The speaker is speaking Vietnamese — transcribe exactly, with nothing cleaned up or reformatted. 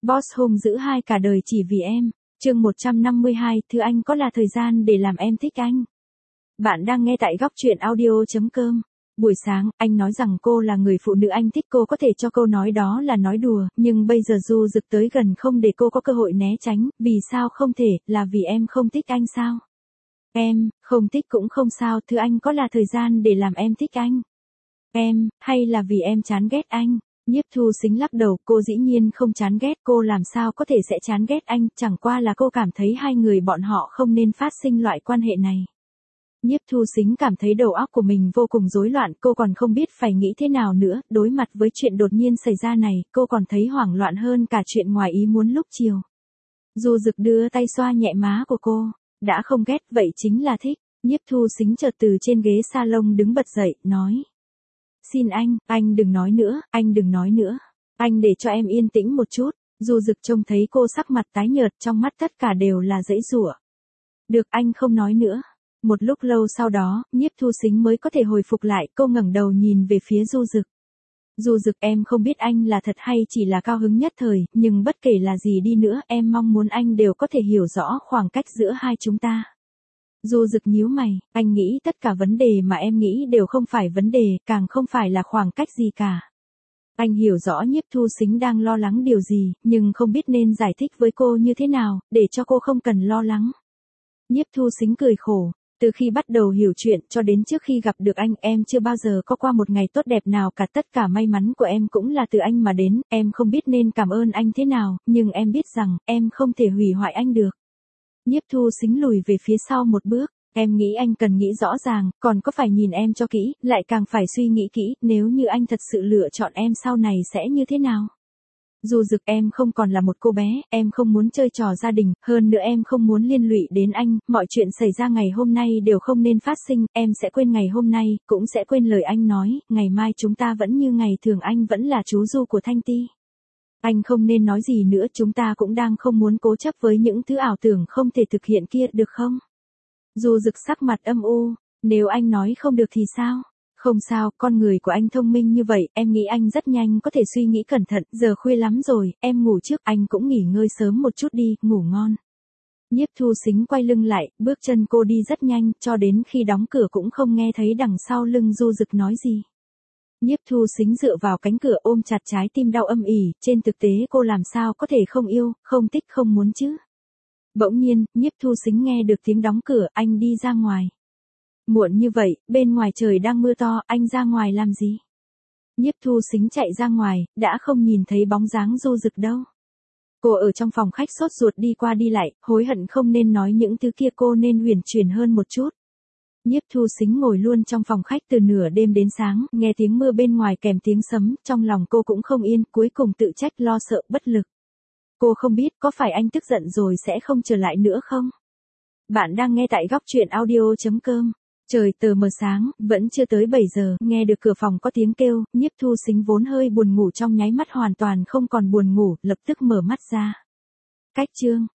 Boss hung dữ hai cả đời chỉ vì em. Chương một trăm năm mươi hai, thứ anh có là thời gian để làm em thích anh. Bạn đang nghe tại góc truyện audio chấm com. Buổi sáng, anh nói rằng cô là người phụ nữ anh thích, cô có thể cho câu nói đó là nói đùa, nhưng bây giờ Du Dực tới gần không để cô có cơ hội né tránh, vì sao không thể, là vì em không thích anh sao? Em, không thích cũng không sao, thứ anh có là thời gian để làm em thích anh. Em, hay là vì em chán ghét anh? Nhiếp Thu Xính lắc đầu, cô dĩ nhiên không chán ghét, cô làm sao có thể sẽ chán ghét anh, chẳng qua là cô cảm thấy hai người bọn họ không nên phát sinh loại quan hệ này. Nhiếp Thu Xính cảm thấy đầu óc của mình vô cùng rối loạn, cô còn không biết phải nghĩ thế nào nữa, đối mặt với chuyện đột nhiên xảy ra này, cô còn thấy hoảng loạn hơn cả chuyện ngoài ý muốn lúc chiều. Du Dực đưa tay xoa nhẹ má của cô, đã không ghét, vậy chính là thích. Nhiếp Thu Xính chợt từ trên ghế salon đứng bật dậy, nói. Xin anh, anh đừng nói nữa, anh đừng nói nữa. Anh để cho em yên tĩnh một chút. Du Dực trông thấy cô sắc mặt tái nhợt, trong mắt tất cả đều là giãy giụa. Được, anh không nói nữa. Một lúc lâu sau đó, Nhiếp Thu Xính mới có thể hồi phục lại, cô ngẩng đầu nhìn về phía Du Dực. Du Dực, em không biết anh là thật hay chỉ là cao hứng nhất thời, nhưng bất kể là gì đi nữa, em mong muốn anh đều có thể hiểu rõ khoảng cách giữa hai chúng ta. Du Dực nhíu mày, anh nghĩ tất cả vấn đề mà em nghĩ đều không phải vấn đề, càng không phải là khoảng cách gì cả. Anh hiểu rõ Nhiếp Thu Xính đang lo lắng điều gì, nhưng không biết nên giải thích với cô như thế nào, để cho cô không cần lo lắng. Nhiếp Thu Xính cười khổ, từ khi bắt đầu hiểu chuyện cho đến trước khi gặp được anh, em chưa bao giờ có qua một ngày tốt đẹp nào cả, tất cả may mắn của em cũng là từ anh mà đến, em không biết nên cảm ơn anh thế nào, nhưng em biết rằng, em không thể hủy hoại anh được. Nhiếp Thu Xính lùi về phía sau một bước, em nghĩ anh cần nghĩ rõ ràng, còn có phải nhìn em cho kỹ, lại càng phải suy nghĩ kỹ, nếu như anh thật sự lựa chọn em sau này sẽ như thế nào? Du Dực, em không còn là một cô bé, em không muốn chơi trò gia đình, hơn nữa em không muốn liên lụy đến anh, mọi chuyện xảy ra ngày hôm nay đều không nên phát sinh, em sẽ quên ngày hôm nay, cũng sẽ quên lời anh nói, ngày mai chúng ta vẫn như ngày thường, anh vẫn là chú Du của Thanh Ti. Anh không nên nói gì nữa, chúng ta cũng đang không muốn cố chấp với những thứ ảo tưởng không thể thực hiện kia, được không? Du Dực sắc mặt âm u, nếu anh nói không được thì sao? Không sao, con người của anh thông minh như vậy, em nghĩ anh rất nhanh có thể suy nghĩ cẩn thận, giờ khuya lắm rồi, em ngủ trước, anh cũng nghỉ ngơi sớm một chút đi, ngủ ngon. Nhiếp Thu Xính quay lưng lại, bước chân cô đi rất nhanh, cho đến khi đóng cửa cũng không nghe thấy đằng sau lưng Du Dực nói gì. Nhiếp Thu Xính dựa vào cánh cửa ôm chặt trái tim đau âm ỉ, trên thực tế cô làm sao có thể không yêu, không thích, không muốn chứ. Bỗng nhiên, Nhiếp Thu Xính nghe được tiếng đóng cửa, anh đi ra ngoài. Muộn như vậy, bên ngoài trời đang mưa to, anh ra ngoài làm gì? Nhiếp Thu Xính chạy ra ngoài, đã không nhìn thấy bóng dáng Du Dực đâu. Cô ở trong phòng khách sốt ruột đi qua đi lại, hối hận không nên nói những thứ kia, cô nên uyển chuyển hơn một chút. Nhiếp Thu Xính ngồi luôn trong phòng khách từ nửa đêm đến sáng, nghe tiếng mưa bên ngoài kèm tiếng sấm, trong lòng cô cũng không yên, cuối cùng tự trách, lo sợ, bất lực. Cô không biết có phải anh tức giận rồi sẽ không trở lại nữa không? Bạn đang nghe tại góc truyện audio chấm com. Trời tờ mờ sáng, vẫn chưa tới bảy giờ, nghe được cửa phòng có tiếng kêu, Nhiếp Thu Xính vốn hơi buồn ngủ trong nháy mắt hoàn toàn không còn buồn ngủ, lập tức mở mắt ra. Cách chương